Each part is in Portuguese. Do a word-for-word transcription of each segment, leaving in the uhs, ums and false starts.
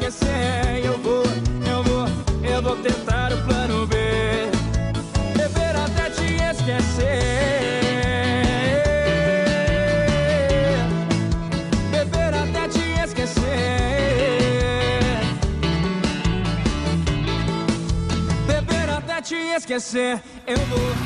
esquecer. Eu vou, eu vou, eu vou tentar o plano B. Beber até te esquecer. Beber até te esquecer. Beber até te esquecer. Eu vou.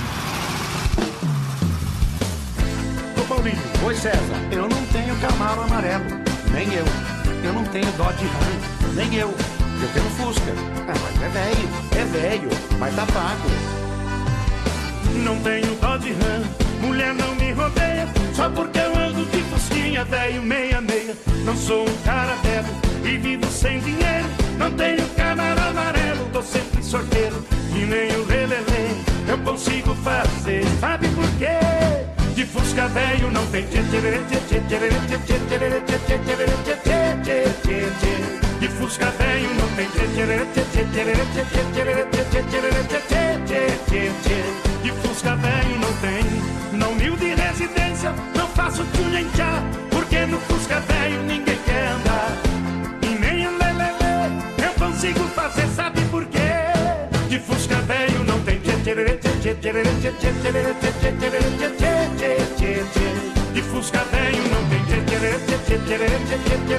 Ô Paulinho, oi César. Eu não tenho Camaro amarelo, nem eu. Eu não tenho Dodge Ram, nem eu. Eu tenho Fusca. Ah, mas é velho, é velho, mas tá pago. Não tenho Dodge Ram, mulher não me rodeia. Só porque eu ando de fusquinha, velho meia meia. Não sou um cara velho e vivo sem dinheiro. Não tenho Camaro amarelo, tô sempre sorteiro. E nem o lelele eu consigo fazer. Sabe por quê? De Fusca velho não tem tchê tchê tchê tchê tchê tchê tchê tchê tchê tchê tchê. De Fusca velho não tem tchê tchê tchê tchê tchê tchê tchê tchê tchê tchê. De Fusca velho não tem. Na humilde residência não faço tchunha em tchá, porque no Fusca velho ninguém quer andar. E nem o lelele eu consigo fazer, sabe por quê? De Fusca velho não tem tchê tchê tchê tchê tchê tchê tchê tchê tchê tchê tchê. De Fusca velho não tem tchê tchê tchê tchê tchê tchê tchê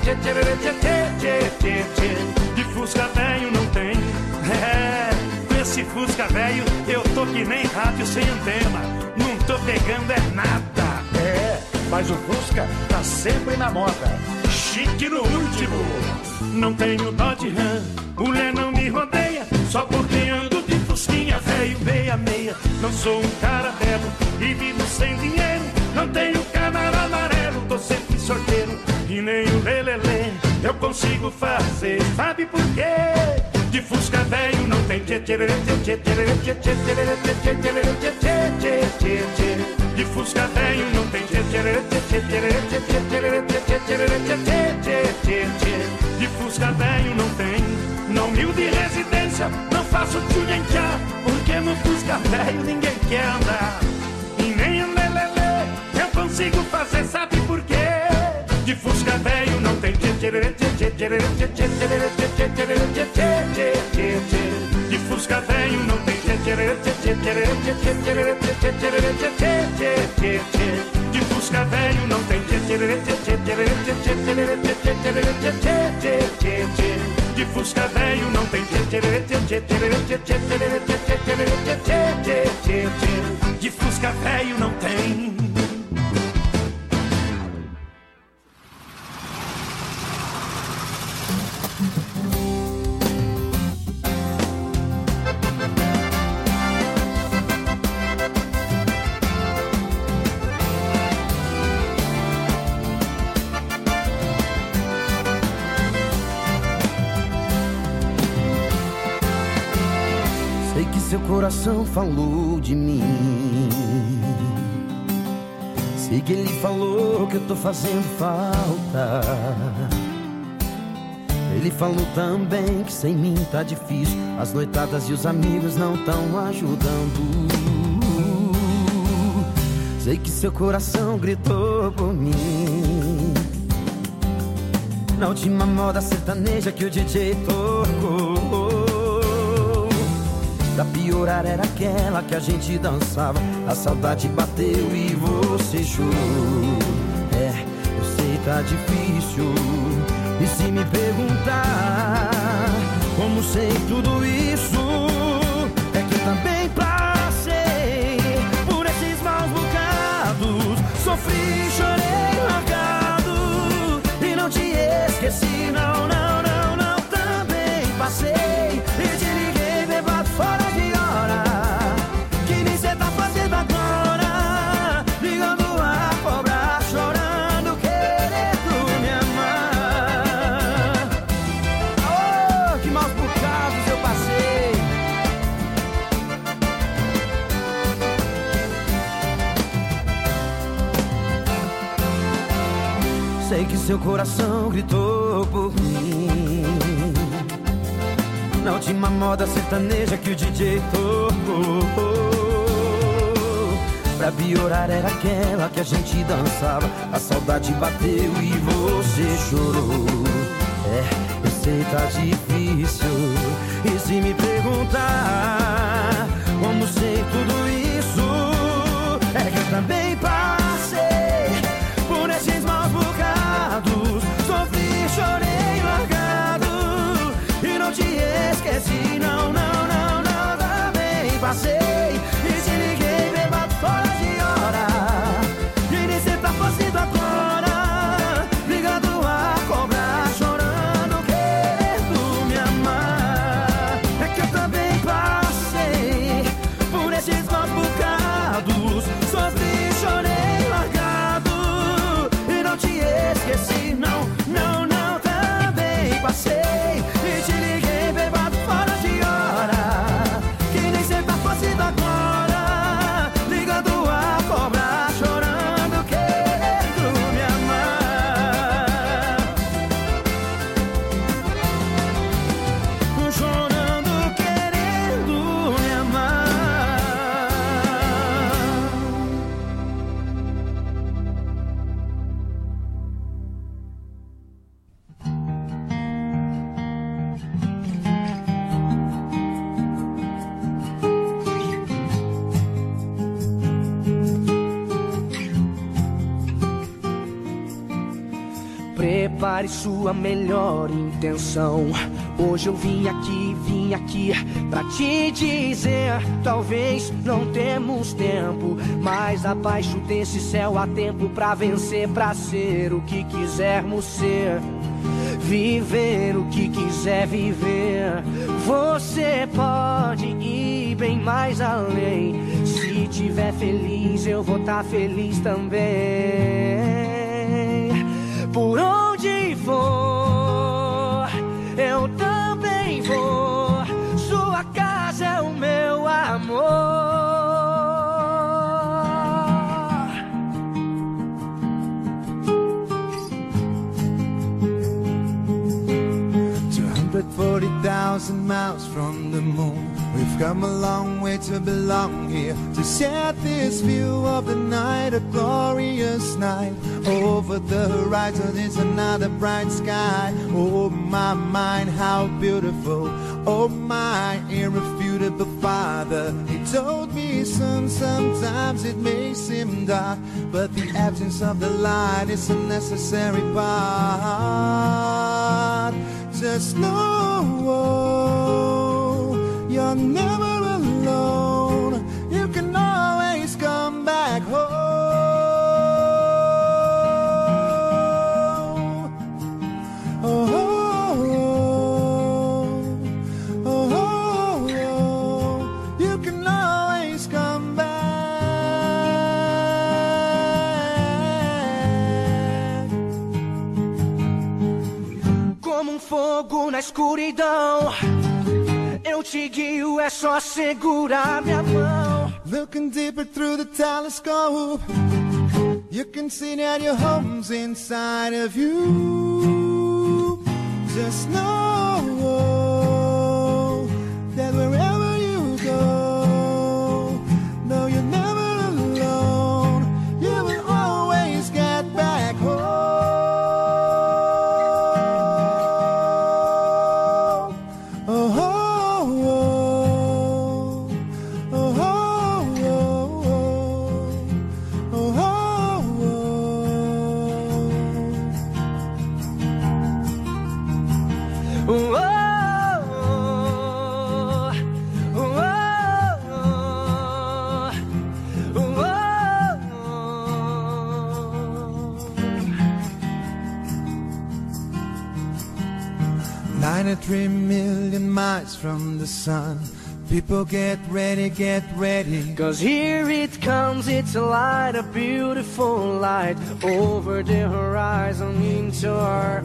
tchê tchê. De Fusca velho não tem. É, com esse Fusca velho eu tô que nem rádio sem antena. Não tô pegando é nada. É, mas o Fusca tá sempre na moda. Chique no último. Não tenho Dodge Ram, mulher não me rodeia. Só porque ando de fusquinha, velho meia meia. Não sou um cara belo e vivo sem dinheiro. Não tenho Camaro amarelo, tô sempre sorteiro. E nem o lelele eu consigo fazer. Sabe por quê? De Fusca velho não tem tchê tchê tchê tchê tchê tchê tchê tchê tchê tchê. De Fusca velho não tem tchê tchê tchê tchê tchê tchê tchê tchê. De Fusca velho não tem. Na humilde residência não faço tchunha em tchá, porque no Fusca velho ninguém quer andar. E nem o lelele eu consigo fazer, sabe por quê? De Fusca velho não tem tchê tchê tchê tchê tchê tchê tchê tchê tchê. De Fusca velho não tem tchê tchê tchê tchê tchê tchê tchê tchê. De Fusca velho não tem tchê tchê tchê tchê tchê tchê tchê tchê. De Fusca velho não tem tchê tchê tchê tchê tchê tchê tchê tchê. De Fusca velho não tem. Seu coração falou de mim. Sei que ele falou que eu tô fazendo falta. Ele falou também que sem mim tá difícil. As noitadas e os amigos não tão ajudando. Sei que seu coração gritou por mim na última moda sertaneja que o D J tocou. Pra piorar era aquela que a gente dançava. A saudade bateu e você chorou. É, eu sei tá difícil. E se me perguntar como sei tudo isso, é que também passei por esses maus bocados. Sofri, chorei, largado e não te esqueci, não, não, não, não. Também passei e te liguei bebado fora de hora. Que nem cê tá fazendo agora, ligando a cobrar, chorando, querendo me amar. Oh, que maus bocados eu passei. Sei que seu coração gritou por mim na última moda sertaneja que o D J tocou. Pra piorar era aquela que a gente dançava. A saudade bateu e você chorou. É, eu sei sei tá difícil. E se me perguntar como sei tudo isso, é que eu também passei por esses maus bocados. Sofri, chorei, largado e não te esqueci. Não, não, não, não, também passei. E te liguei, bêbado fora de hora, e nem cê tá fazendo agora, ligado a cobrar, chorando, querendo me amar. É que eu também passei por esses maus bocados. Sofri, chorei, largado e não te esqueci. Não, não, não, também passei. E te liguei, bêbado fora de hora, que nem cê tá fazendo agora, ligando a cobrar, chorando, querendo me amar. Chorando, querendo me amar. Prepare sua melhor intenção. Hoje eu vim aqui, vim aqui pra te dizer: talvez não temos tempo, mas abaixo desse céu há tempo pra vencer, pra ser o que quisermos ser, viver o que quiser viver. Você pode ir bem mais além. Se tiver feliz, eu vou tá feliz também. Por onde for, eu também vou. Sua casa é o meu amor. two hundred forty thousand miles from the moon, we've come a long way to belong here, to share this view of the night, a glorious night. Over the horizon is another bright sky. Oh my mind, how beautiful. Oh my irrefutable Father. He told me, son, sometimes it may seem dark, but the absence of the light is a necessary part. Just know you're never alone. You can always come back home. Oh, oh, oh, oh, oh, oh. You can always come back. Como um fogo na escuridão, eu te guio, é só segurar minha mão. Looking deeper through the telescope, you can see that your home's inside of you. Just know that wherever you go, no, you're never alone. You will always get back home. Oh, oh, oh, oh, oh, oh, oh, Oh, oh, oh, oh, oh, ninety-three million miles from the sun. People get ready, get ready. Cause here it comes, it's a light, a beautiful light, over the horizon into our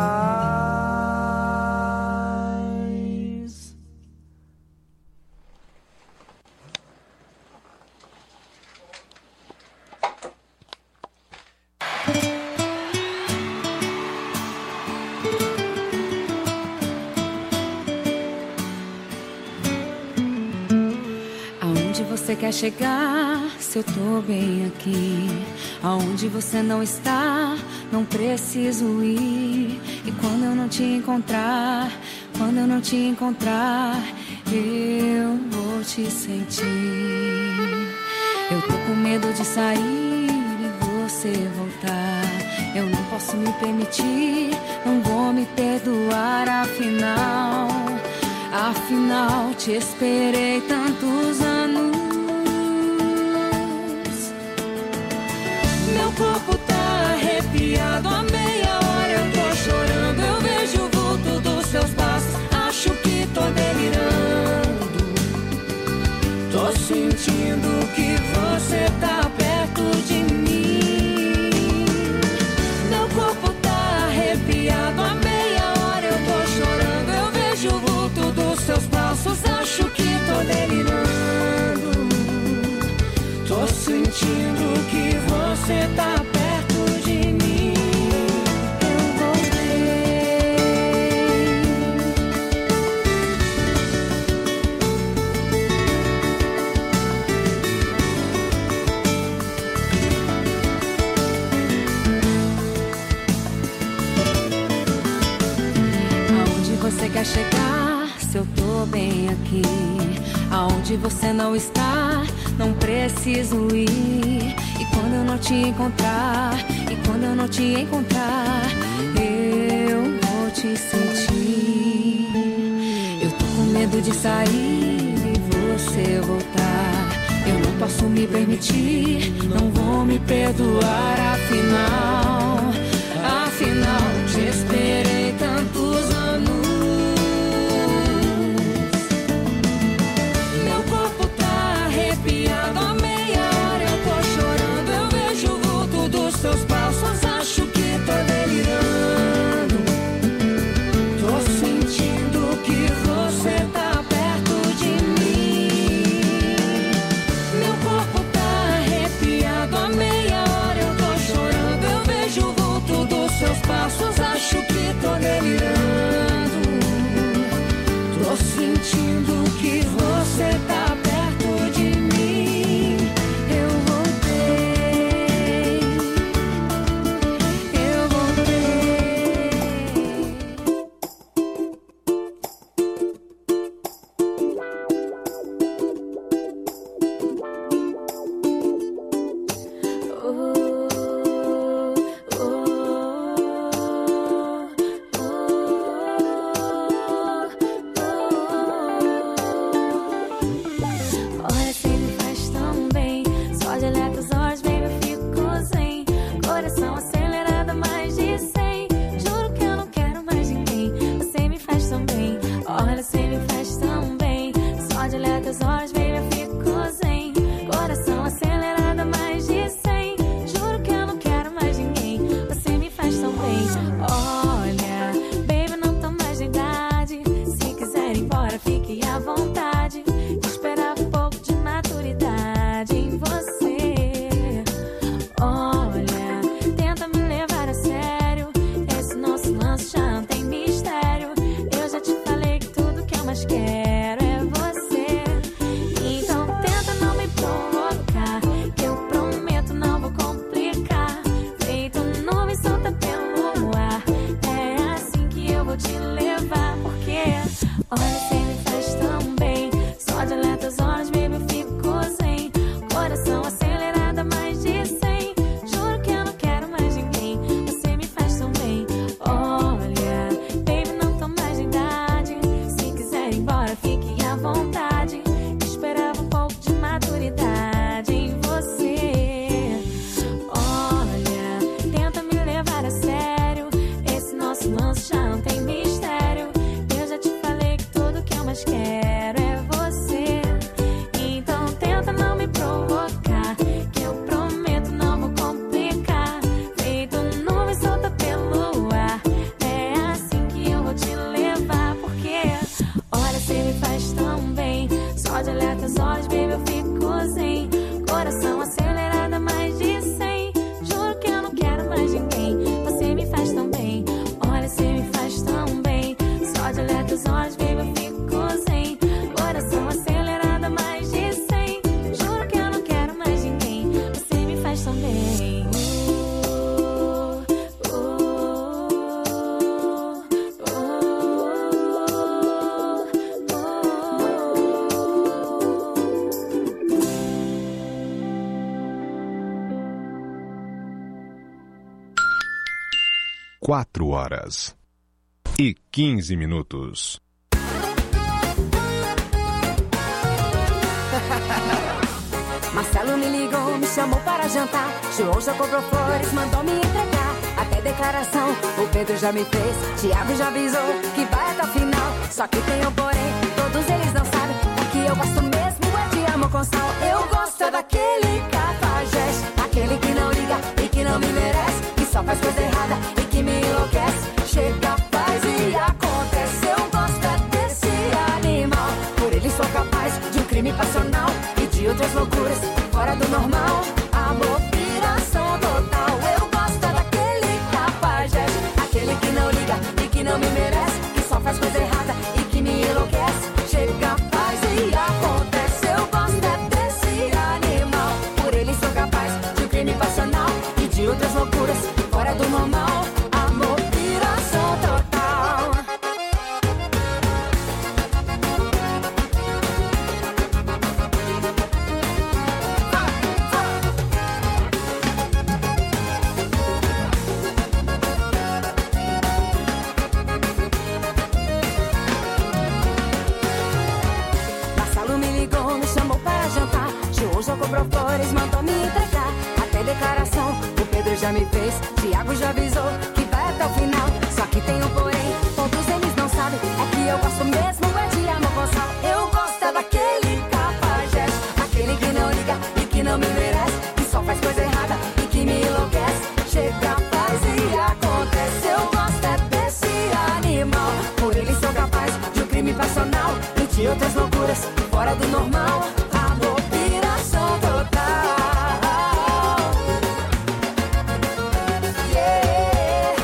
eyes. Aonde você quer chegar, se eu tô bem aqui? Aonde você não está, não preciso ir. E quando eu não te encontrar, quando eu não te encontrar, eu vou te sentir. Eu tô com medo de sair e você voltar. Eu não posso me permitir, não vou me perdoar. Afinal, afinal te esperei tantos anos. Meu corpo tá arrepiado, a meia hora eu tô chorando. Eu vejo o vulto dos seus passos, acho que tô delirando. Tô sentindo que você tá perto de mim. Meu corpo tá arrepiado, a meia hora eu tô chorando. Eu vejo o vulto dos seus passos, acho que tô delirando. Tô sentindo que você tá perto de mim. Eu voltei. Aonde você quer chegar, se eu tô bem aqui? Aonde você não está, não preciso ir. E quando eu não te encontrar, e quando eu não te encontrar, eu vou te sentir. Eu tô com medo de sair e você voltar. Eu não posso me permitir, não vou me perdoar. Afinal, afinal te esperei tantos anos. Meu corpo tá arrepiado, a meia hora eu tô chorando. Eu vejo o vulto dos seus passos, acho que tô delirando. Tô sentindo que você tá perto de mim. Meu corpo tá arrepiado, a meia hora eu tô chorando. Eu vejo o vulto dos seus passos, acho que tô delirando. Tô sentindo que você tá perto de mim. Eu voltei. Eu voltei. Oh, oh, olha, você me faz tão bem. Só de olhar teus olhos, baby, eu fico zen. Coração acelerado, mais de cem. Juro que eu não quero mais ninguém. Você me faz tão bem. Olha, você me faz tão bem. Só de olhar teus olhos, baby, eu fico zen. Coração acelerado, mais de cem. Juro que eu não quero mais ninguém. Você me faz tão bem. Olha, baby, não tô mais de idade. Se quiser ir embora, fique à vontade. Esperava um pouco de maturidade em você. Olha, tenta me levar a sério. Esse nosso lance já não tem mistério. Eu já te falei que tudo que eu mais quero é você. Então tenta não me provocar, que eu prometo não vou complicar. Feito nuvem solta pelo ar, é assim que eu vou te levar. Porque olha, você me faz tão bem. Só de olhar teus olhos, baby, eu fico zen. Coração acelerado, mais de cem. Juro que eu não quero mais ninguém. Você me faz tão bem. Olha, baby, não tô mais de idade. Se quiser ir embora, fique à vontade. Esperava um pouco de maturidade em você. Olha, tenta me levar a sério. Esse nosso lance já não tem mistério. quatro horas e quinze minutos. Marcelo me ligou, me chamou para jantar. João já comprou flores, mandou me entregar. Até declaração o Pedro já me fez. Tiago já avisou que vai até o final. Só que tem um porém, todos eles não sabem. O que eu gosto mesmo é de amor com sal. Eu gosto daquele cafajeste, aquele que não liga e que não me merece, que só faz coisa errada e que me enlouquece. Chega, faz e acontece. Eu gosto desse animal. Por ele sou capaz de um crime passional e de outras loucuras fora do normal. Amor, piração total. Eu gosto daquele cafajeste, aquele que não liga e que não me merece, que só faz coisa errada e que me enlouquece. Chega, faz e acontece. Eu gosto desse animal. Por ele sou capaz de um crime passional e de outras loucuras fora do normal. Amor, piração total. Marcelo me ligou, me chamou para jantar. João já comprou flores, mandou me entregar. Até declaração o Pedro já me fez. Tiago já avisou que vai até o final. Só que tem um porém, todos eles não sabem. É que eu gosto mesmo é de amor com sal. Eu gosto daquele cafajeste, aquele que não liga e que não me merece, que só faz coisa errada e que me enlouquece. Chega, faz e acontece. Eu gosto é desse animal. Por ele sou capaz de um crime passional e de outras loucuras fora do normal. Amor, piração total. Yeah.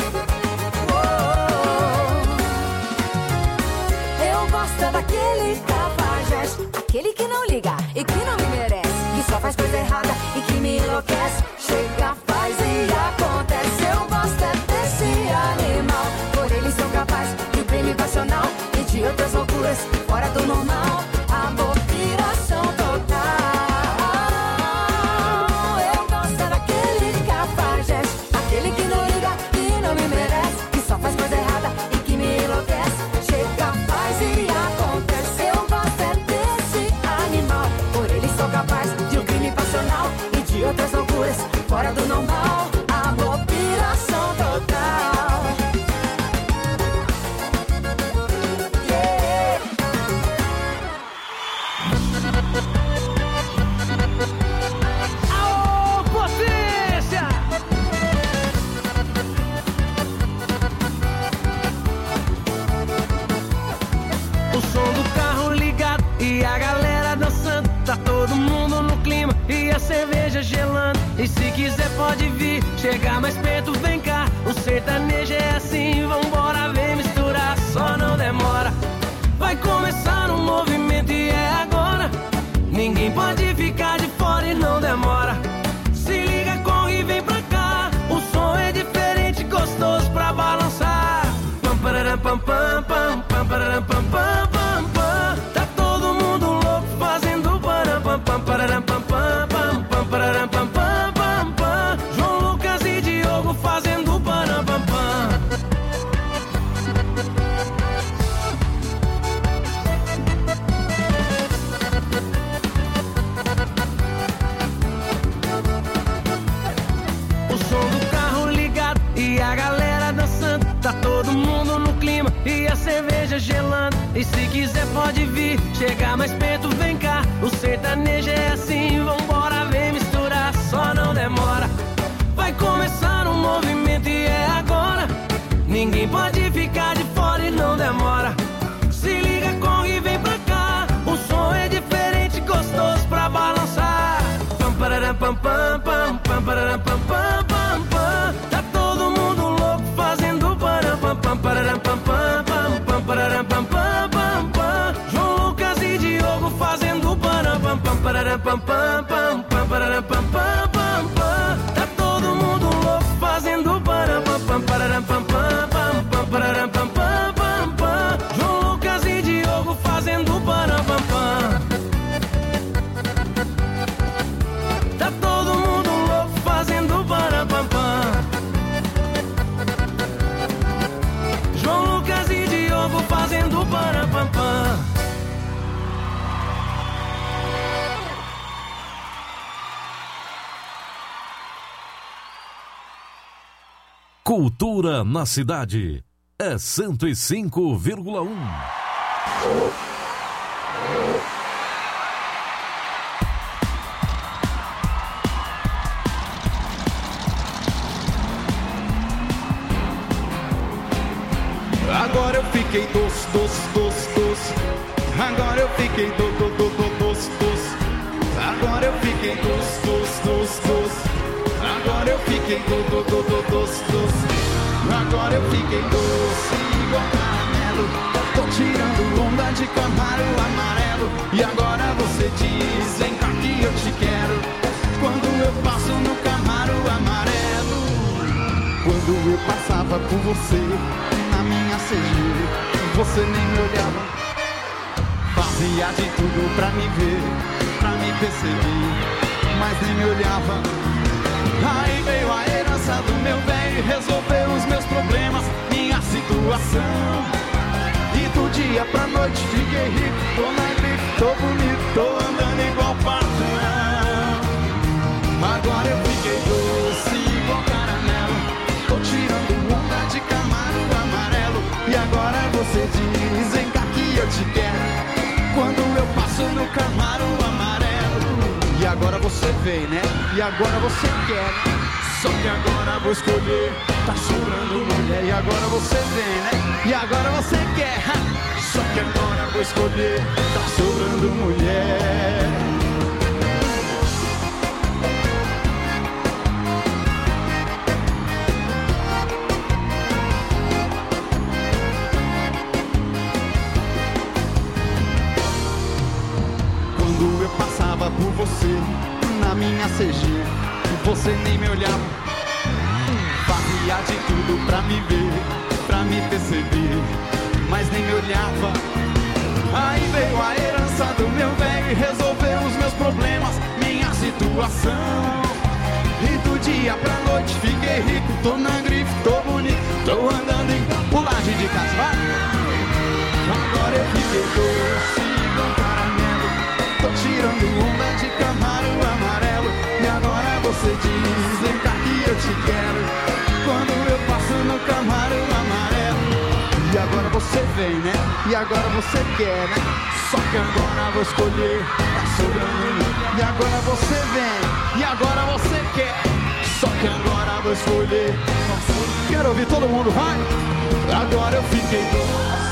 Oh. Eu gosto daquele cafajeste, aquele que não liga e que não me merece, que só faz coisa errada e que me enlouquece. Chega, faz e acontece. Eu gosto é desse animal. Por ele sou capaz de um crime passional e de outras loucuras fora do normal. Amor, piração total. Eu gosto daquele cafajeste, aquele que não liga e não me merece, que só faz coisa errada e que me enlouquece. Chega, faz e acontece. Eu gosto é desse animal. Por ele sou capaz de um crime passional e de outras loucuras fora do normal. Amor, piração total. Yeah. Aô, potência! O som do carro ligado e a galera dançando. Tá todo mundo no clima e a cerveja gelando. E se quiser pode vir, chegar mais perto, vem cá. O sertanejo é assim, vambora, vem misturar, só não demora. Vai começar um movimento e é agora. Ninguém pode ficar de fora e não demora. Se liga, corre e vem pra cá. O som é diferente, gostoso pra balançar. Pam, pararam, pam, pam, pam, pam, pararam, pam, pam, pam, pam. Tá todo mundo louco fazendo param, pam, pam, pararam, pam, pam, pam, pam, pararam, pam, pam, pam, pam. João Lucas e Diogo fazendo param, pam, pam. O som do carro ligado e a galera dançando. Tá todo mundo no clima e a cerveja gelando. E se quiser pode vir, chegar mais perto, vem cá. O sertanejo é assim, vambora, vem misturar, só não demora. Vai começar um movimento e é agora. Ninguém pode ficar de fora e não demora. Se liga, corre e vem pra cá. O som é diferente, gostoso pra balançar. Pam, pararam, pam, pam, pam, pam, pararam, pam, pam, pam, pam. Tá todo mundo louco fazendo param, pam, pam, pararam, pam, pam, pam, pam, pararam, pam, pam, pam, pam. João Lucas e Diogo fazendo param, pam, pam, pararam, pam, pam, pam, pam, pararam, pam, pam, pam, pam. Tá todo mundo louco fazendo param, pam, pam, pararam, pam, pam, pam, pam, pararam, pam, pam, pam, pam. João Lucas e Diogo fazendo param, pam, pam. Tá todo mundo louco fazendo param, pam, pam. Cultura na cidade é cento e cinco vírgula um. Agora eu fiquei doce, doce, doce, doce. Agora eu fiquei do, do, do, do, doce, doce. Agora eu fiquei doce, doce, doce, doce. Agora eu fiquei do, do, do, do, doce, doce. Agora eu fiquei doce igual caramelo. Tô tirando onda de Camaro amarelo. E agora você diz, vem cá que eu te quero. Quando eu passo no Camaro amarelo. Quando eu passava por você na minha C G, você nem me olhava. Fazia de tudo pra me ver, pra me perceber, mas nem me olhava. Aí veio a herança do meu velho, resolveu os meus problemas, minha situação. E do dia pra noite fiquei rico, tô na grife, tô bonito, tô andando igual patrão. Agora eu fiquei doce igual caramelo, tô tirando onda de Camaro amarelo. E agora você diz, vem cá que eu te quero, quando eu passo no Camaro amarelo. E agora você vem, né? E agora você quer. Só que agora vou escolher, tá sobrando mulher. E agora você vem, né? E agora você quer. Só que agora vou escolher, tá sobrando mulher. Quando eu passava por você na minha C G, você nem me olhava. Fazia de tudo pra me ver, pra me perceber, mas nem me olhava. Aí veio a herança do meu velho e resolveu os meus problemas, minha situação. E do dia pra noite fiquei rico, tô na grife, tô bonito, tô andando em pulagem de casa, vai. Agora eu fiquei doce igual caramelo, tô tirando onda de Camaro amarelo. E agora você diz, vem cá que eu te quero, quando eu passo no Camaro amarelo. E agora você vem, né? E agora você quer, né? Só que agora vou escolher, tá sobrando. E agora você vem, e agora você quer. Só que agora vou escolher. Quero ouvir todo mundo, vai! Agora eu fiquei doce.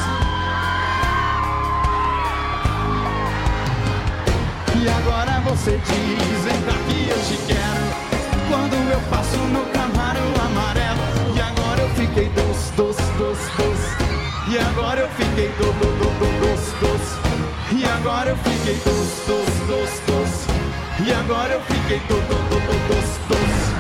E agora você diz, vem cá que eu te quero, quando eu passo no Camaro amarelo. E agora eu fiquei doce, doce, doce, doce. E agora eu fiquei do, do, do, do, doce, doce. E agora eu fiquei doce, doce, doce, doce. E agora eu fiquei do, do, do, do, doce, doce.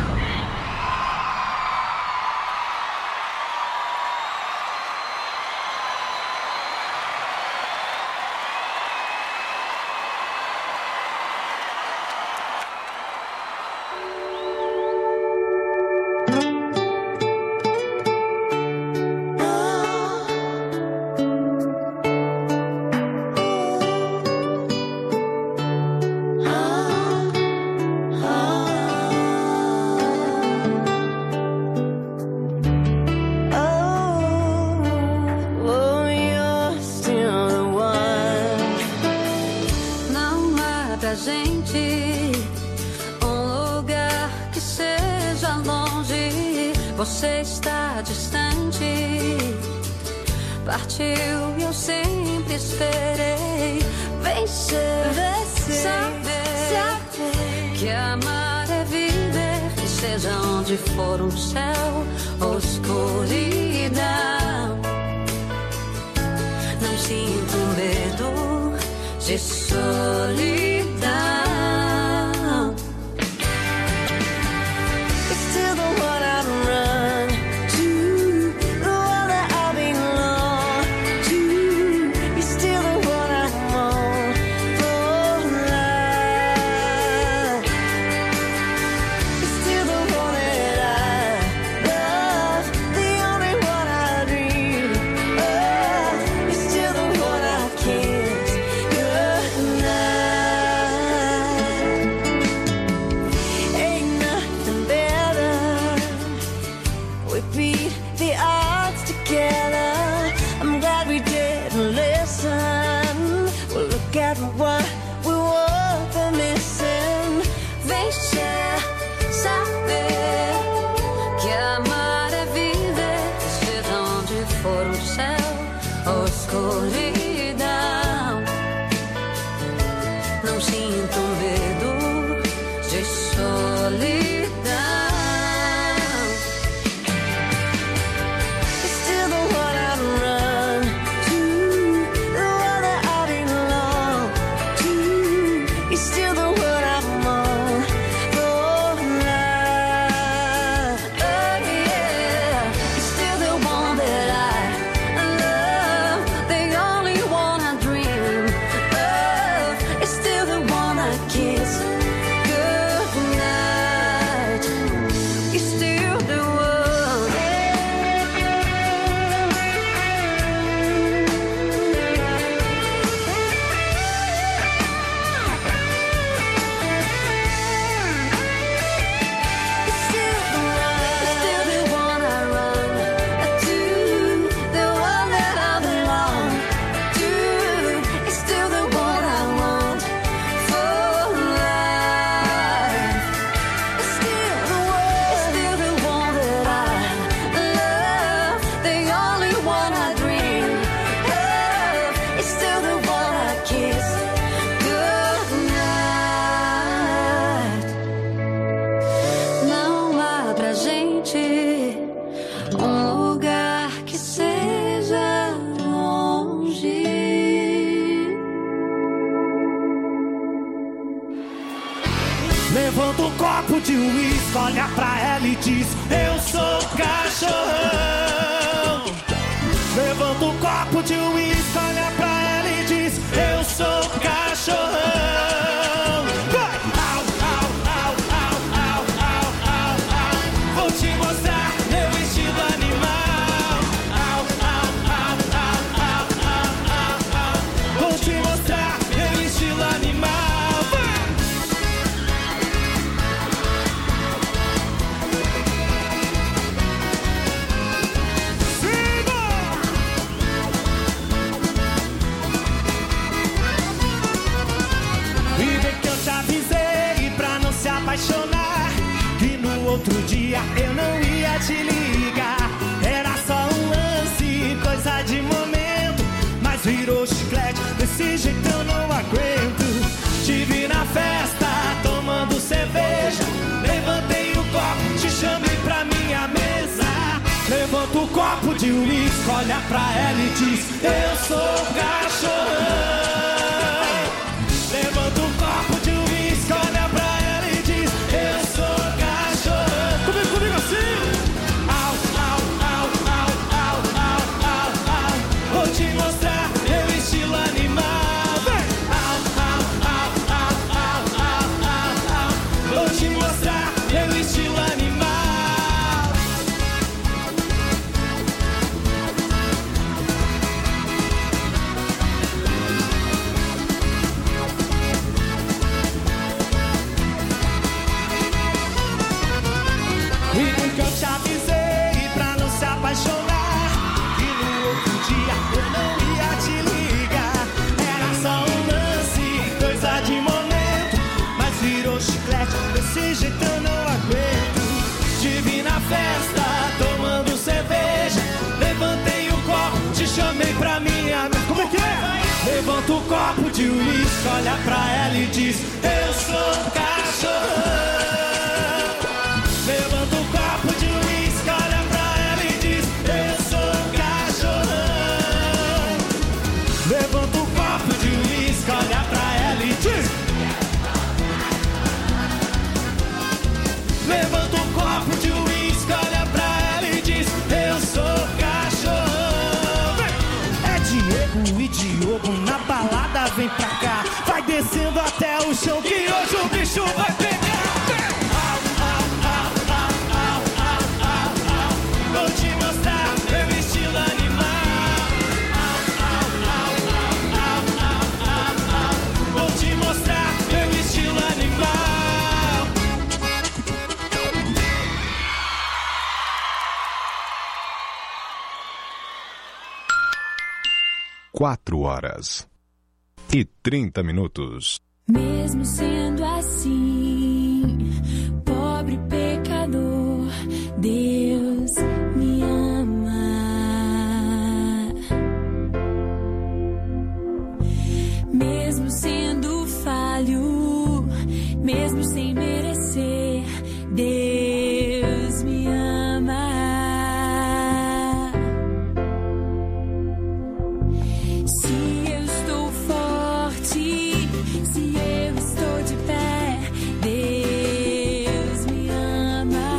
Você está distante, partiu e eu sempre esperei vencer, vencer, saber, saber que amar é viver, que seja onde for um céu ou escuridão. Não sinto medo de solidão. Now to listen. Well, look at what we were missing. Deixa saber que amar é viver, seja onde for o céu ou escuridão. Não sinto medo de solidão. Levanta um copo de uísque, olha pra ela e diz: eu sou cachorrão. Levanta um copo de uísque, olha pra ela e diz: eu sou cachorrão. Vai! Au, au, au, au, au, au, au, au. Vou te mostrar meu estilo animal. Au, au, au, au, au, au, au, au. Vou te mostrar meu estilo animal. Apaixonar, que no outro dia eu não ia te ligar. Era só um lance, coisa de momento, mas virou chiclete, desse jeito eu não aguento. Te vi na festa, tomando cerveja, levantei o copo, te chamei pra minha mesa. Levanta o copo de uísque, olha pra ela e diz: eu sou cachorrão. Levanta o copo de uísque, olha pra ela. Desse jeito eu não aguento. Te vi na festa, tomando cerveja, levantei o copo, te chamei pra minha mesa. Como é que é? Levanta o copo de uísque, olha pra ela e diz: eu sou cachorrão. Levanta o copo de uísque, olha pra ela e diz: eu sou cachorrão. Levanta o copo de uísque, olha pra ela e diz: levanta um copo de uísque, olha pra ela e diz: eu sou cachorrão. É Diego e Diogo na balada, vem pra cá. Vai descendo até o chão que hoje o bicho vai pegar. Au, au, au, au, au, au, au, au. Vou te mostrar meu estilo animal. Au, au, au, au, au, au, au. Vou te mostrar meu estilo animal. quatro horas e trinta minutos. Mesmo sendo assim, pobre pecador, Deus me ama. Mesmo sendo falho, mesmo sem merecer, Deus me ama. Se eu estou forte, se eu estou de pé, Deus me ama.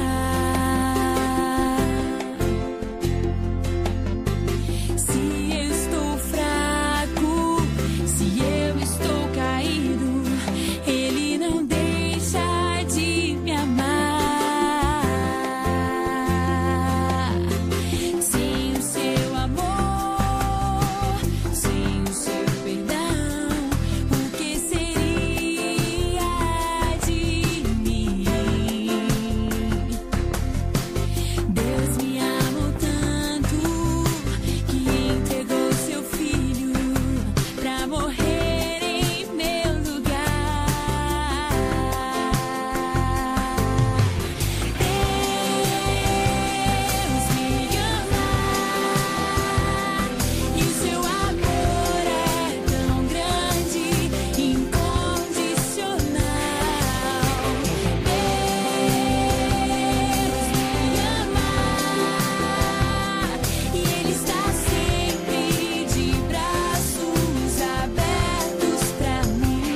Se eu estou fraco, se eu estou caído, Ele não deixa de me amar. Sem o seu amor, sem o seu perdão, o que seria de mim? Deus me amou tanto que entregou seu filho pra morrer em meu lugar. Deus me ama e o seu amor é tão grande, incondicional. Deus me ama e Ele está sempre de braços abertos pra mim.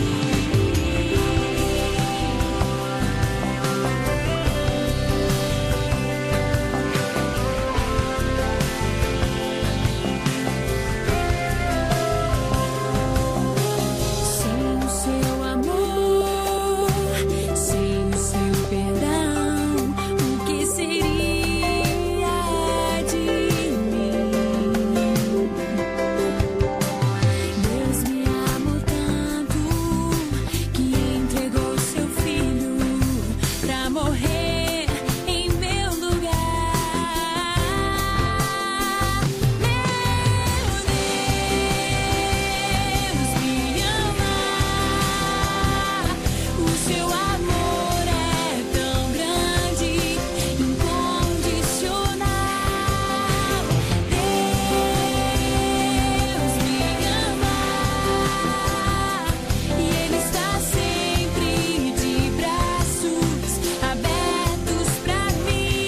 Sem o seu amor, sem o seu perdão, o que seria de mim? Deus me amou tanto que entregou seu filho pra morrer em meu lugar. Meu Deus me ama, o seu amor é tão grande, incondicional. Deus me ama e Ele está sempre de braços abertos pra mim.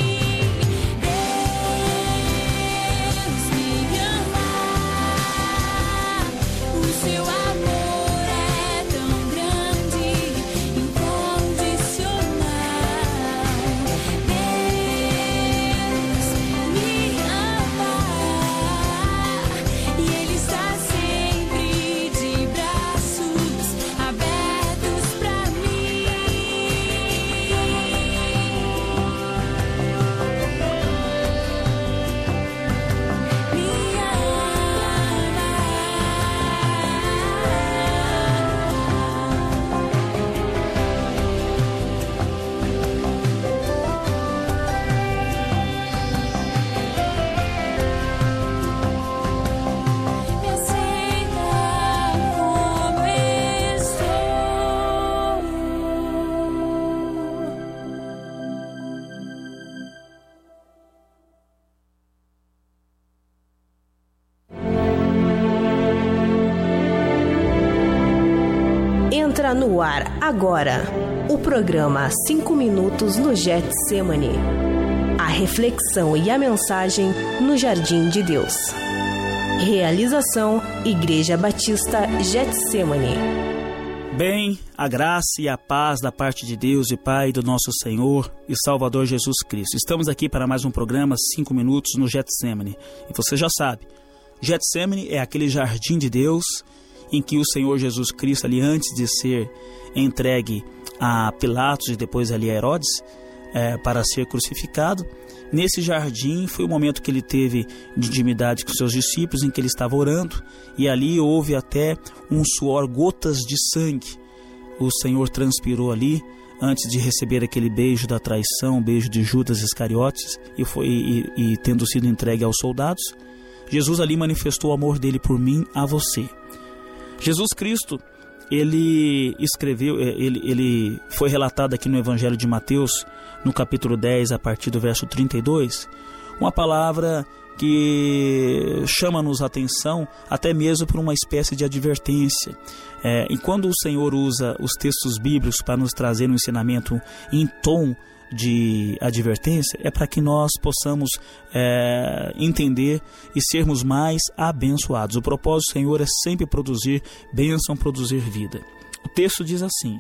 Deus me ama, o seu amor é tão grande, incondicional. Deus me ama e Ele está sempre de braços abertos pra mim. Me Me aceita como estou. Entra no ar agora o programa Cinco Minutos no Getsemane. A reflexão e a mensagem no Jardim de Deus. Realização Igreja Batista Getsemane. Bem, a graça e a paz da parte de Deus e Pai do nosso Senhor e Salvador Jesus Cristo. Estamos aqui para mais um programa Cinco Minutos no Getsemane. E você já sabe, Getsemane é aquele jardim de Deus em que o Senhor Jesus Cristo, ali antes de ser entregue a Pilatos e depois ali a Herodes, é, para ser crucificado, nesse jardim foi o momento que ele teve de intimidade com seus discípulos, em que ele estava orando, e ali houve até um suor, gotas de sangue. O Senhor transpirou ali antes de receber aquele beijo da traição, o beijo de Judas Iscariotes, e, foi, e, e tendo sido entregue aos soldados. Jesus ali manifestou o amor dele por mim, a você. Jesus Cristo, ele escreveu, ele, ele foi relatado aqui no Evangelho de Mateus, no capítulo dez, a partir do verso trinta e dois, uma palavra que chama-nos a atenção até mesmo por uma espécie de advertência. É, e quando o Senhor usa os textos bíblicos para nos trazer um ensinamento em tom de advertência, é para que nós possamos é, entender e sermos mais abençoados. O propósito do Senhor é sempre produzir bênção, produzir vida. O texto diz assim,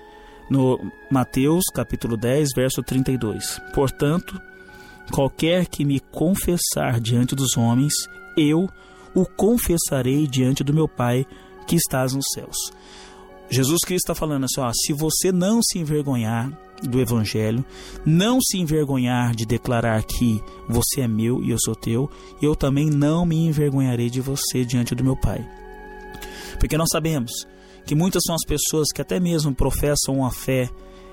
no Mateus capítulo dez, verso trinta e dois: portanto, qualquer que me confessar diante dos homens, eu o confessarei diante do meu Pai que estás nos céus. Jesus Cristo está falando assim, ó, se você não se envergonhar do Evangelho, não se envergonhar de declarar que você é meu e eu sou teu, eu também não me envergonharei de você diante do meu Pai. Porque nós sabemos que muitas são as pessoas que até mesmo professam uma fé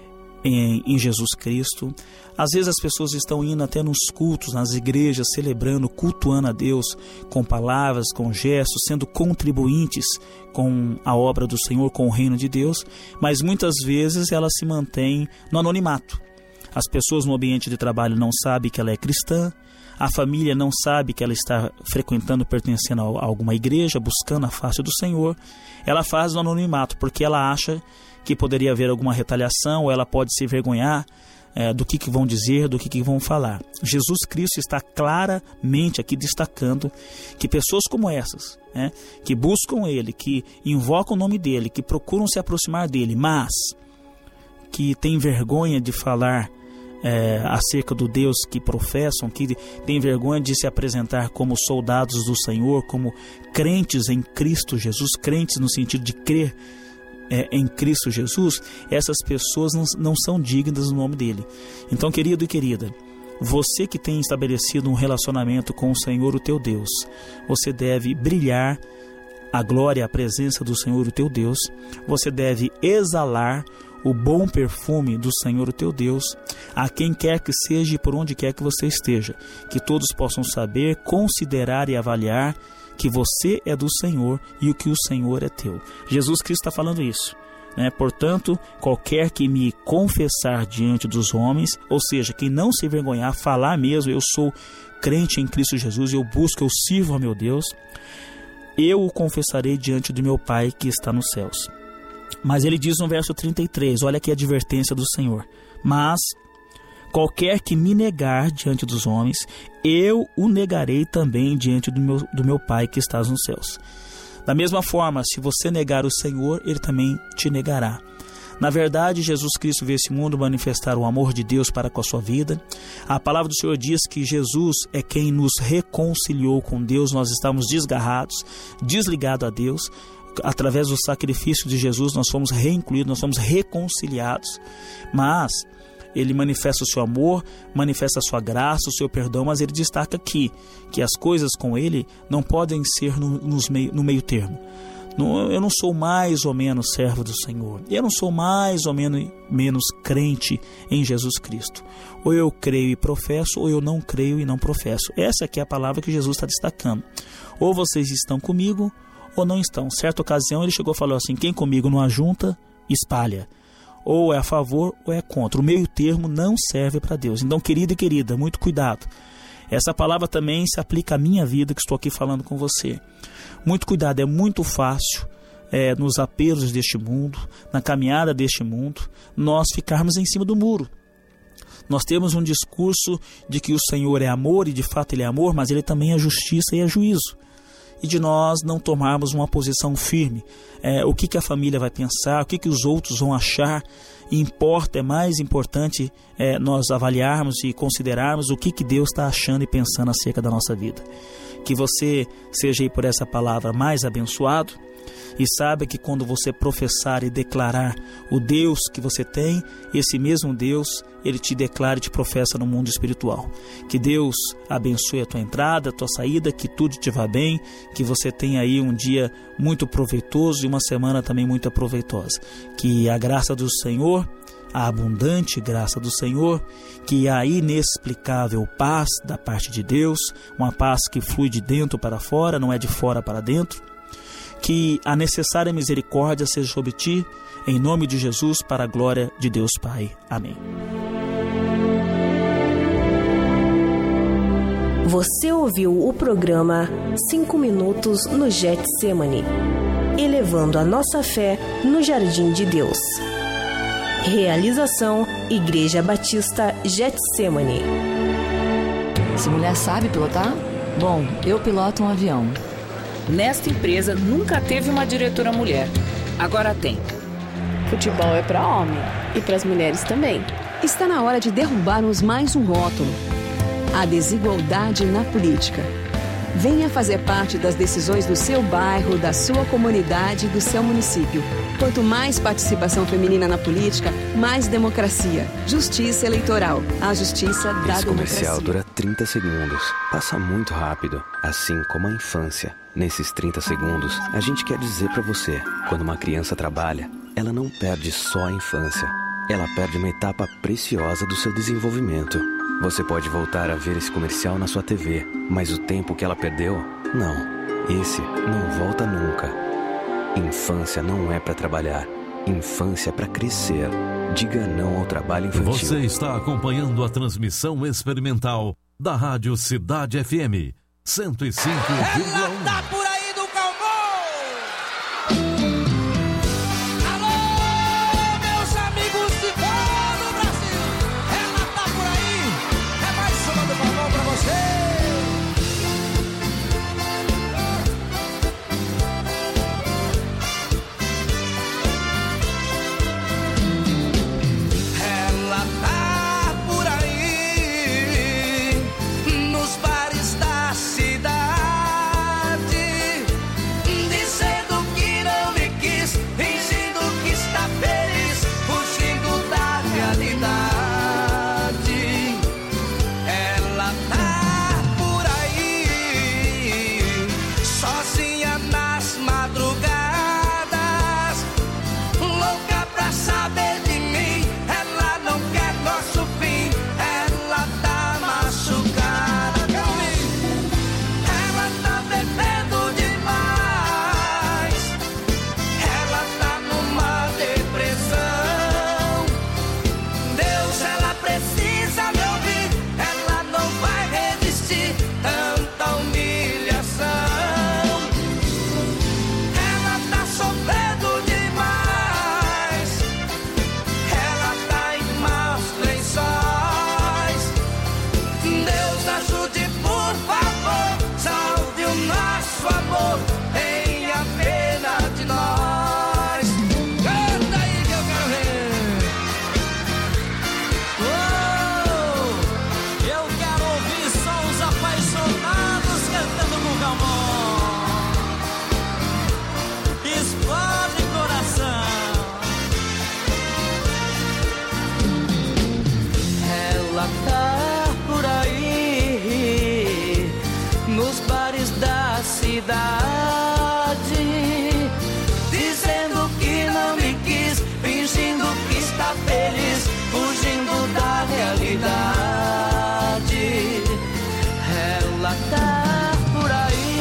Em, em Jesus Cristo. Às vezes as pessoas estão indo até nos cultos, nas igrejas, celebrando, cultuando a Deus com palavras, com gestos, sendo contribuintes com a obra do Senhor, com o reino de Deus, mas muitas vezes ela se mantém no anonimato. As pessoas no ambiente de trabalho não sabem que ela é cristã, a família não sabe que ela está frequentando, pertencendo a alguma igreja, buscando a face do Senhor. Ela faz no anonimato porque ela acha que poderia haver alguma retaliação, ou ela pode se envergonhar é, do que, que vão dizer, do que, que vão falar. Jesus Cristo está claramente aqui destacando que pessoas como essas, né, que buscam Ele, que invocam o nome dEle, que procuram se aproximar dEle, mas que têm vergonha de falar é, acerca do Deus que professam, que têm vergonha de se apresentar como soldados do Senhor, como crentes em Cristo Jesus, crentes no sentido de crer É, em Cristo Jesus, essas pessoas não, não são dignas do nome dele. Então, querido e querida, você que tem estabelecido um relacionamento com o Senhor, o teu Deus, você deve brilhar a glória, a presença do Senhor, o teu Deus. Você deve exalar o bom perfume do Senhor, o teu Deus, a quem quer que seja e por onde quer que você esteja, que todos possam saber, considerar e avaliar que você é do Senhor e o que o Senhor é teu. Jesus Cristo está falando isso, né? Portanto, qualquer que me confessar diante dos homens, ou seja, quem não se envergonhar, falar mesmo, eu sou crente em Cristo Jesus, eu busco, eu sirvo a meu Deus, eu o confessarei diante do meu Pai que está nos céus. Mas ele diz no verso trinta e três, olha aqui a advertência do Senhor: mas qualquer que me negar diante dos homens, eu o negarei também diante do meu, do meu Pai que estás nos céus. Da mesma forma, se você negar o Senhor, Ele também te negará. Na verdade, Jesus Cristo veio a esse mundo manifestar o amor de Deus para com a sua vida. A palavra do Senhor diz que Jesus é quem nos reconciliou com Deus. Nós estávamos desgarrados, desligados a Deus. Através do sacrifício de Jesus, nós fomos reincluídos, nós fomos reconciliados. Mas Ele manifesta o seu amor, manifesta a sua graça, o seu perdão, mas Ele destaca aqui que as coisas com Ele não podem ser no, nos meio, no meio termo. Não, eu não sou mais ou menos servo do Senhor, eu não sou mais ou menos, menos crente em Jesus Cristo. Ou eu creio e professo, ou eu não creio e não professo. Essa aqui é a palavra que Jesus está destacando. Ou vocês estão comigo, ou não estão. Certa ocasião Ele chegou e falou assim: quem comigo não ajunta, espalha. Ou é a favor ou é contra. O meio termo não serve para Deus. Então, querido e querida, muito cuidado. Essa palavra também se aplica à minha vida, que estou aqui falando com você. Muito cuidado, é muito fácil é, nos apelos deste mundo, na caminhada deste mundo, nós ficarmos em cima do muro. Nós temos um discurso de que o Senhor é amor, e de fato Ele é amor, mas Ele também é justiça e é juízo. E de nós não tomarmos uma posição firme. É, o que, que a família vai pensar, o que, que os outros vão achar. Importa, é mais importante é, nós avaliarmos e considerarmos o que, que Deus está achando e pensando acerca da nossa vida. Que você seja aí por essa palavra mais abençoado, e saiba que quando você professar e declarar o Deus que você tem, esse mesmo Deus, Ele te declara e te professa no mundo espiritual. Que Deus abençoe a tua entrada, a tua saída, que tudo te vá bem, que você tenha aí um dia muito proveitoso e uma semana também muito proveitosa. Que a graça do Senhor a abundante graça do Senhor, que a inexplicável paz da parte de Deus, uma paz que flui de dentro para fora, não é de fora para dentro, que a necessária misericórdia seja sobre ti, em nome de Jesus, para a glória de Deus Pai. Amém. Você ouviu o programa cinco minutos no Getsemane, elevando a nossa fé no jardim de Deus. Realização Igreja Batista Getsemane. Essa mulher sabe pilotar? Bom, eu piloto um avião. Nesta empresa nunca teve uma diretora mulher. Agora tem. Futebol é para homem e para as mulheres também. Está na hora de derrubarmos mais um rótulo: a desigualdade na política. Venha fazer parte das decisões do seu bairro, da sua comunidade e do seu município. Quanto mais participação feminina na política, mais democracia. Justiça eleitoral. A justiça da democracia. Esse comercial dura trinta segundos. Passa muito rápido, assim como a infância. Nesses trinta segundos, a gente quer dizer pra você: quando uma criança trabalha, ela não perde só a infância. Ela perde uma etapa preciosa do seu desenvolvimento. Você pode voltar a ver esse comercial na sua T V, mas o tempo que ela perdeu, não. Esse não volta nunca. Infância não é para trabalhar. Infância é para crescer. Diga não ao trabalho infantil. Você está acompanhando a transmissão experimental da Rádio Cidade F M cento e cinco vírgula um. Tá por aí do Calmon! Alô, meus amigos de todo o Brasil! Ela tá por aí! É mais uma do Calmon pra você! Ela tá por aí nos bares da cidade, dizendo que não me quis, fingindo que está feliz, fugindo da realidade. Ela tá por aí, sozinha nas madrugadas, louca pra saber de mim. Ela não quer nosso fim, ela tá machucada. Quero ouvir. Ela tá bebendo demais, ela tá numa depressão. Deus, ela precisa me ouvir, ela não vai resistir tanta humilhação. Ela tá sofrendo demais, ela tá em maus lençóis. Deus, ajude, por favor, salve o nosso amor, tenha pena de nós. Canta aí que eu quero ver. Oh, eu quero ouvir só os apaixonados cantando com Calmon. Explode coração. Ela tá por aí nos bares da cidade, dizendo que não me quis, fingindo que está feliz, fugindo da realidade. Ela tá por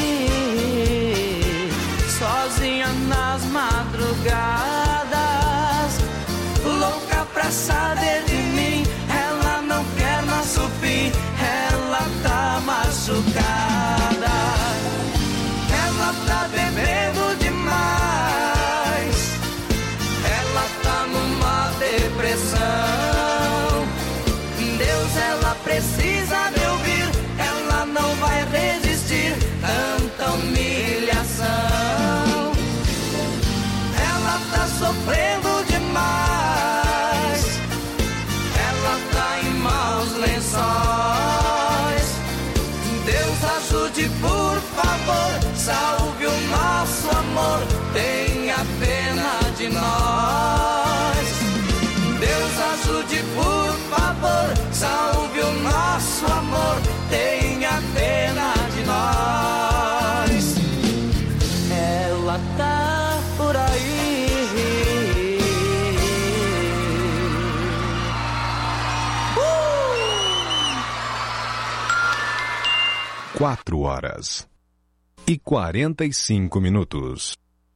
aí, sozinha nas madrugadas, louca pra saber de mim. Ela não quer nosso fim, ela tá machucada. Ela tá bebendo demais, ela tá numa depressão. Deus, ela precisa me ouvir, ela não vai resistir tanta humilhação. Ela tá sofrendo demais, ela tá em maus lençóis. Deus, ajude, por favor, salve o nosso amor, tenha pena de nós. Deus, ajude, por favor, salve o nosso amor, tenha pena de nós. Ela tá por aí. quatro horas e quarenta e cinco minutos.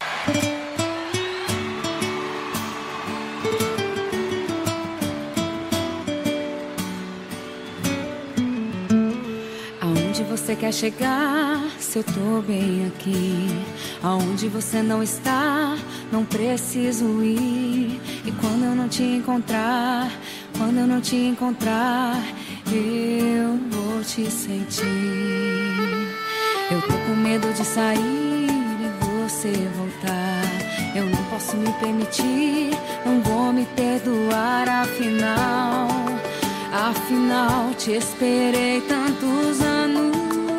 Aonde você quer chegar, se eu tô bem aqui? Aonde você não está, não preciso ir. E quando eu não te encontrar, quando eu não te encontrar, eu vou te sentir. Eu tô com medo de sair e você voltar. Eu não posso me permitir, não vou me perdoar. Afinal, afinal te esperei tantos anos.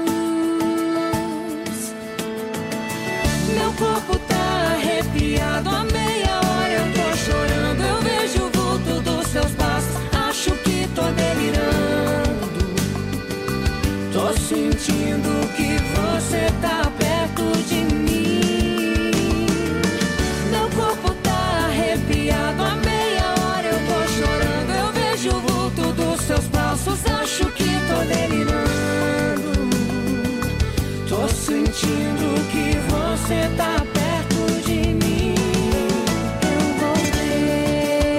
Meu corpo tá arrepiado, a meia hora eu tô chorando. Eu vejo o vulto dos seus passos, acho que tô delirando. Tô sentindo que você tá perto de mim. Meu corpo tá arrepiado, a meia hora eu tô chorando. Eu vejo o vulto dos seus passos, acho que tô delirando. Tô sentindo que você tá perto de mim. Eu voltei.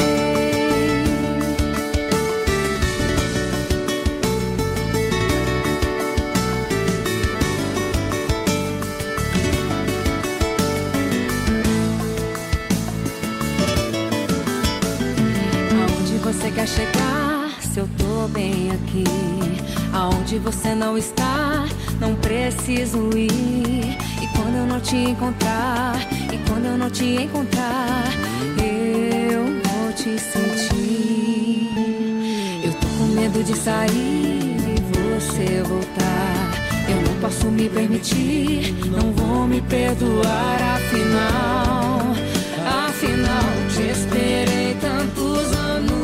Aonde você quer chegar, se eu tô bem aqui? Aonde você não está, não preciso ir. E quando eu não te encontrar, e quando eu não te encontrar, eu vou te sentir. Eu tô com medo de sair e você voltar. Eu não posso me permitir, não vou me perdoar. Afinal, afinal te esperei tantos anos.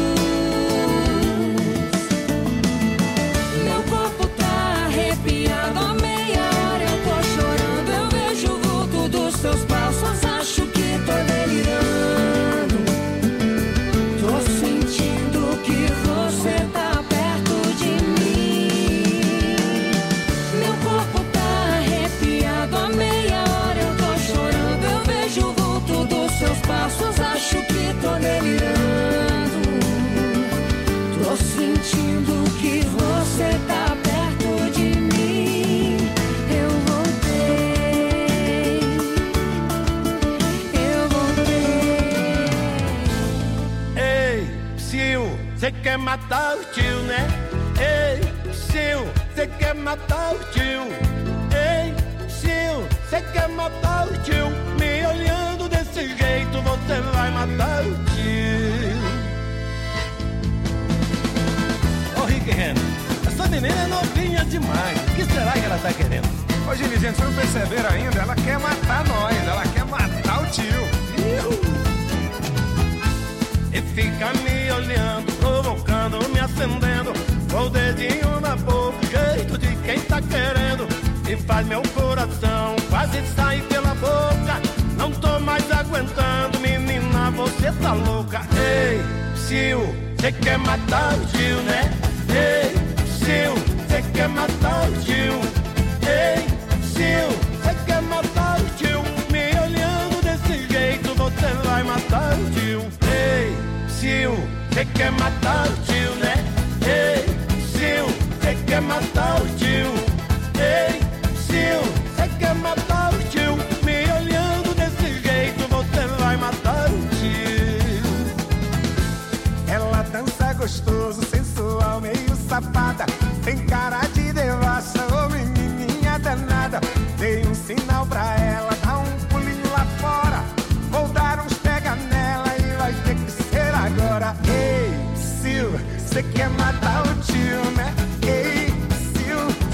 Meu corpo tá arrepiado, a meia hora eu tô chorando. Eu vejo o vulto dos seus passos, acho que tô delirando. Tô sentindo que você tá perto de mim. Meu corpo tá arrepiado, a meia hora eu tô chorando. Eu vejo o vulto dos seus passos, acho que tô delirando. Tô sentindo que você tá perto de mim. Eu voltei. Eu voltei. Ei, Sil, cê quer matar o tio, né? Ei, Sil, cê quer matar o tio. Ei, Sil, cê quer matar o tio. Me olhando desse jeito, você vai matar o tio. Ô, Rick Renner, essa menina é novinha demais. O que será que ela tá querendo? Ô, Gini, gente, vocês não perceberam ainda? Ela quer matar nós, ela quer matar o tio. E fica me olhando, provocando, me acendendo, com o dedinho na boca, jeito de quem tá querendo. E faz meu coração quase sair pela boca. Não tô mais aguentando, menina, você tá louca. Ei, Sil, cê quer matar o tio, né? Ei, Sil, cê quer matar o tio. Ei, Sil, cê quer matar o tio. Me olhando desse jeito, você vai matar o tio. Ei, Sil, cê quer matar o tio, né? Ei, Sil, cê quer matar o tio. Ei, Sil, cê quer matar o tio. Me olhando desse jeito, você vai matar o tio. Ela dança gostoso, sensual, meio safada. Tem cara de devassa, ô menininha danada. Dei um sinal pra ela, dá um pulinho lá fora. Vou dar uns pega nela e vai ter que ser agora. Ei, Sil, cê quer matar o tio, né? Ei, Sil,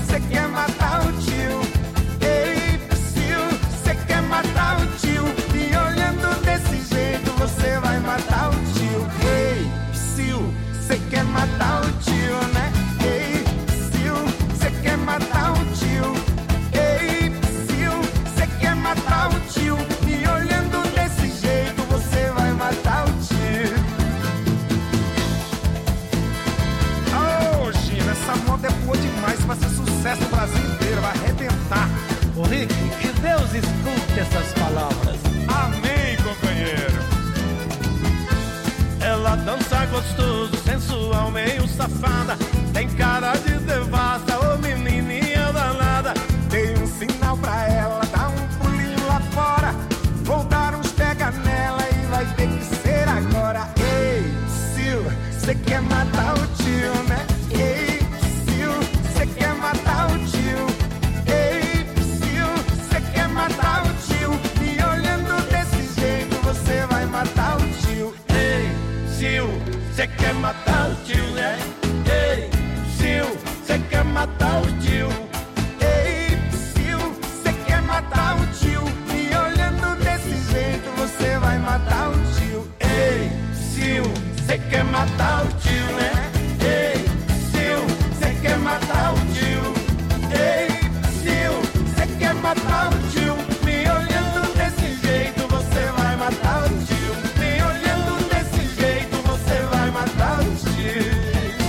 Deus escute essas palavras. Amém, companheiro. Ela dança gostoso, sensual, meio safada. Tem cara de devassa, ô menininha danada. Dei um sinal pra ela, dá um pulinho lá fora. Vou dar uns pega nela e vai ter que ser agora. Ei, Sil, cê quer matar o tio, né? Ei, Sil, cê quer matar o tio. Ei, Sil, cê quer matar o tio. Me olhando desse jeito, você vai matar o tio. Ei, Sil, cê quer matar o tio, né? Ei, Sil, cê quer matar o tio. Ei, Sil, cê quer matar o tio. Me olhando desse jeito, você vai matar o tio. Ei, Sil, cê quer matar o tio, né? Ei, Sil, cê quer matar o tio. Ei, Sil, cê quer matar o tio. Me olhando desse jeito, você vai matar o tio. Me olhando desse jeito, você vai matar o tio.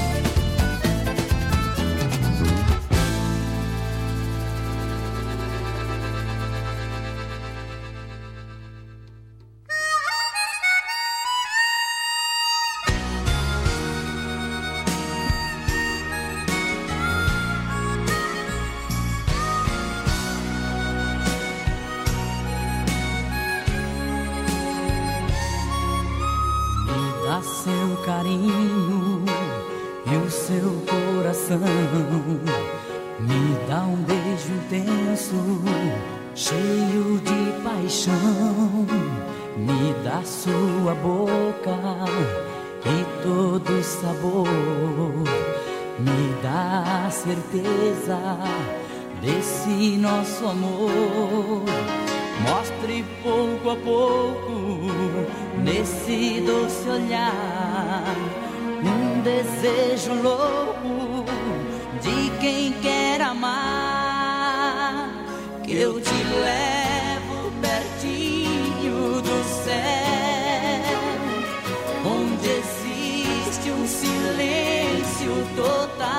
Dá seu carinho e o seu coração. Me dá um beijo intenso, cheio de paixão. Me dá sua boca e todo sabor. Me dá a certeza desse nosso amor. Mostre pouco a pouco nesse doce olhar um desejo louco de quem quer amar. Que eu te levo pertinho do céu, onde existe um silêncio total,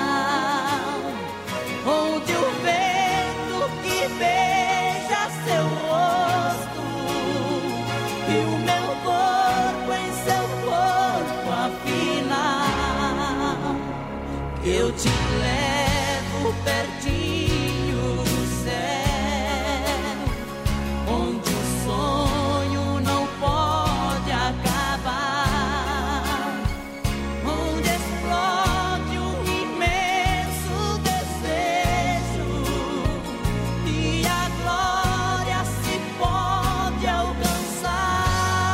onde o vento que beija seu rosto e o meu corpo em seu corpo afinal. Eu te levo pertinho do céu, onde o sonho não pode acabar, onde explode um imenso desejo e a glória se pode alcançar.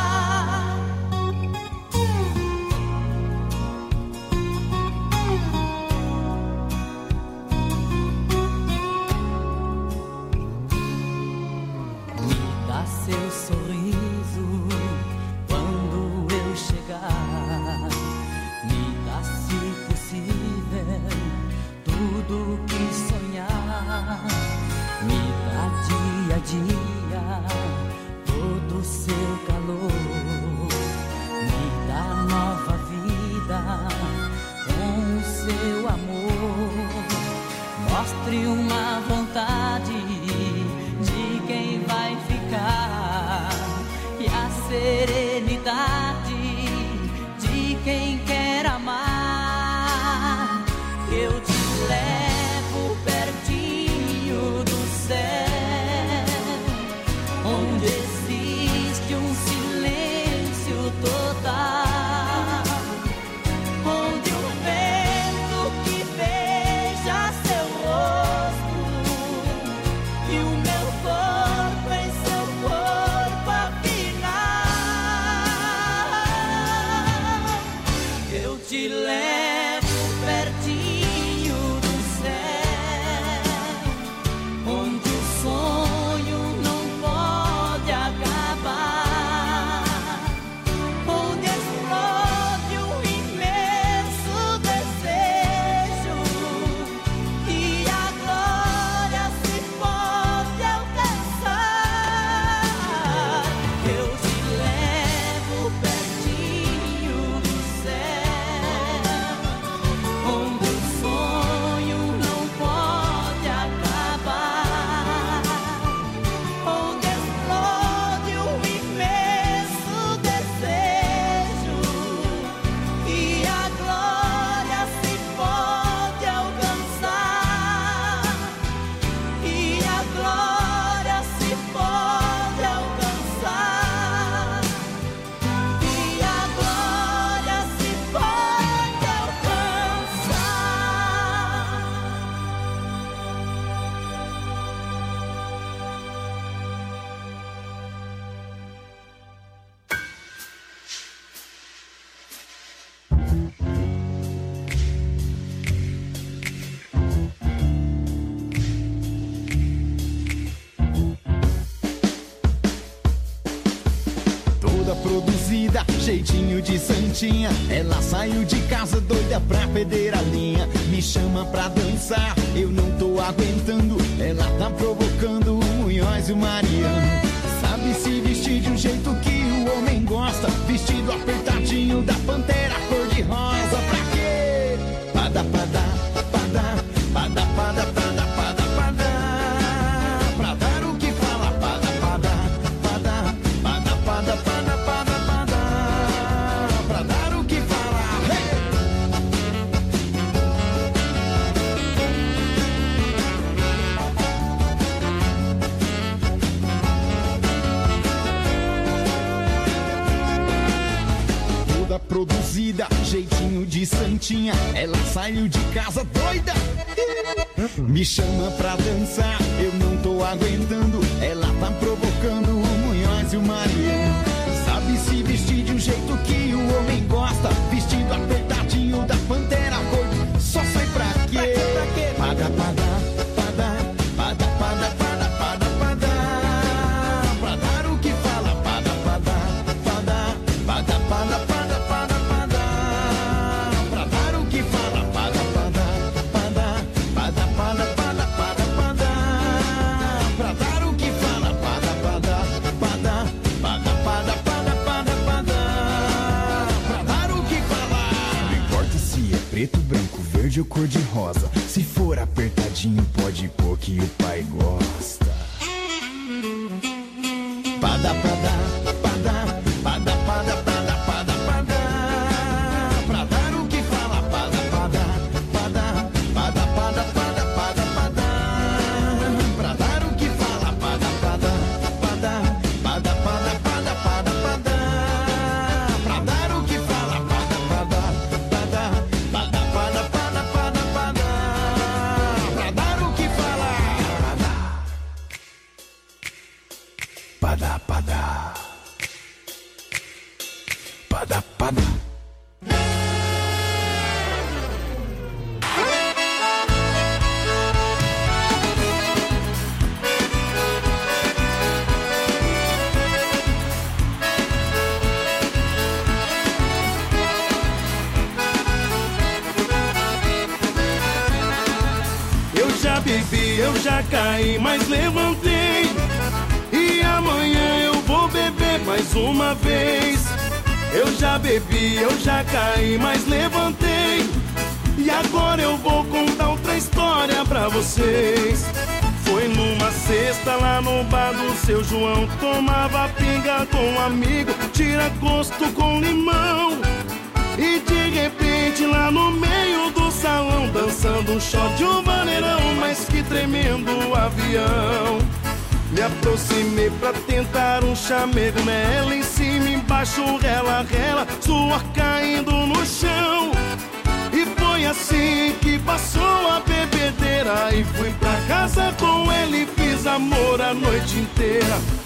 Me dá seu sorriso quando eu chegar. Me dá, se possível, tudo que sonhar. Me dá dia a dia todo o seu calor. Me dá nova vida com o seu amor. Mostre uma vontade de quem vai ficar e a produzida, jeitinho de santinha. Ela saiu de casa doida pra perder a linha. Me chama pra dançar, eu não tô aguentando. Ela tá provocando o Munhoz e o Mariano. Sabe se vestir de um jeito que o homem gosta. Vestido apertadinho da Pantera cor-de-rosa. Pra quê? Pada, pada, pada, pada, pada, pada, pada, pada. Pra dar o que fala, pada, pada, pada, pada, pada, pada, pada, pada. Pra dar o que fala, hey! Toda produzida, jeitinho de santinha. Ela saiu de casa doida. Me chama pra dançar, eu não tô aguentando. Ela tá provocando o Munhoz e o Mariano. Sabe se vestir de um jeito que o homem gosta. Vestido apertadinho da Pantera cor. Só sai pra quê? Pada, pada, pada, pada, pada, pada, pada, pada. Pra dar o que fala, pada, pada, pada, pada, pada, pada, pada, pada. Pra dar o que fala, pada, pada, pada, pada, pada, pada, pada, pada. Pra dar o que fala, pada, pada, pada, pada, pada, pada, pada, pada. Pra dar o que fala. Não importa se é preto, branco, verde ou cor de rosa. Se for apertadinho, pode pôr que o pai gosta. Pada, pada, pada, pada, pada, pada, pada, pada. Pra dar o que fala, pada, pada, pada, pada, pada, pada, pada, pada. Pra dar o que fala, pada, pada, pada, pada, pada, pada, pada, pada. Pra dar o que fala, pada, pada, pada, pada, pada, pada, pada, pada. Pra dar o que fala, pada, pada, pada, pada. Eu já bebi, eu já caí, mas levantei. E amanhã eu vou beber mais uma vez. Eu já bebi, eu já caí, mas levantei. E agora eu vou contar outra história pra vocês. Foi numa sexta lá no bar do seu João. Tomava pinga com um amigo, tira gosto com limão. E de repente lá no meio do salão, dançando um shot de um maneirão. Mas que tremendo avião. Me aproximei pra tentar um chamego nela. Em cima, embaixo, rela, rela, suor caindo no chão. E foi assim que passou a bebedeira. E fui pra casa com ele, fiz amor a noite inteira.